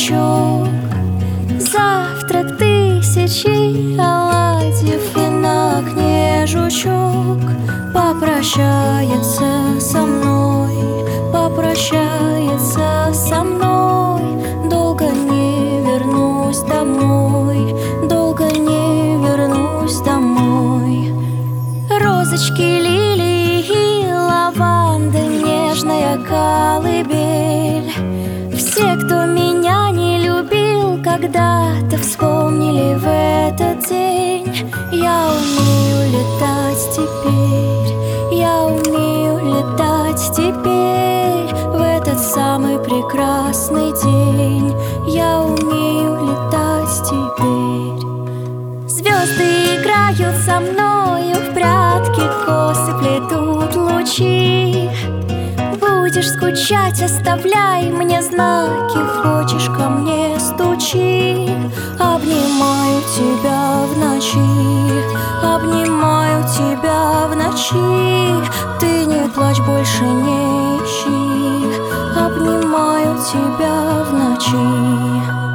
жучок. Завтрак тысячи оладьев, и на окне жучок попрощается со мной, попрощается со мной. Долго не вернусь домой, долго не вернусь домой. Розочки, лилии и лаванды, нежная колыбель. Все, кто меня не любил, когда-то вспомнили в этот день. Я умею летать теперь, я умею летать теперь. В этот самый прекрасный день я умею летать теперь. Звезды играют со мною в прятки, косы плетут лучи. Будешь скучать, оставляй мне знаки, хочешь, ко мне стучи. Обнимаю тебя в ночи, обнимаю тебя в ночи. Ты не плачь, больше не ищи, обнимаю тебя в ночи.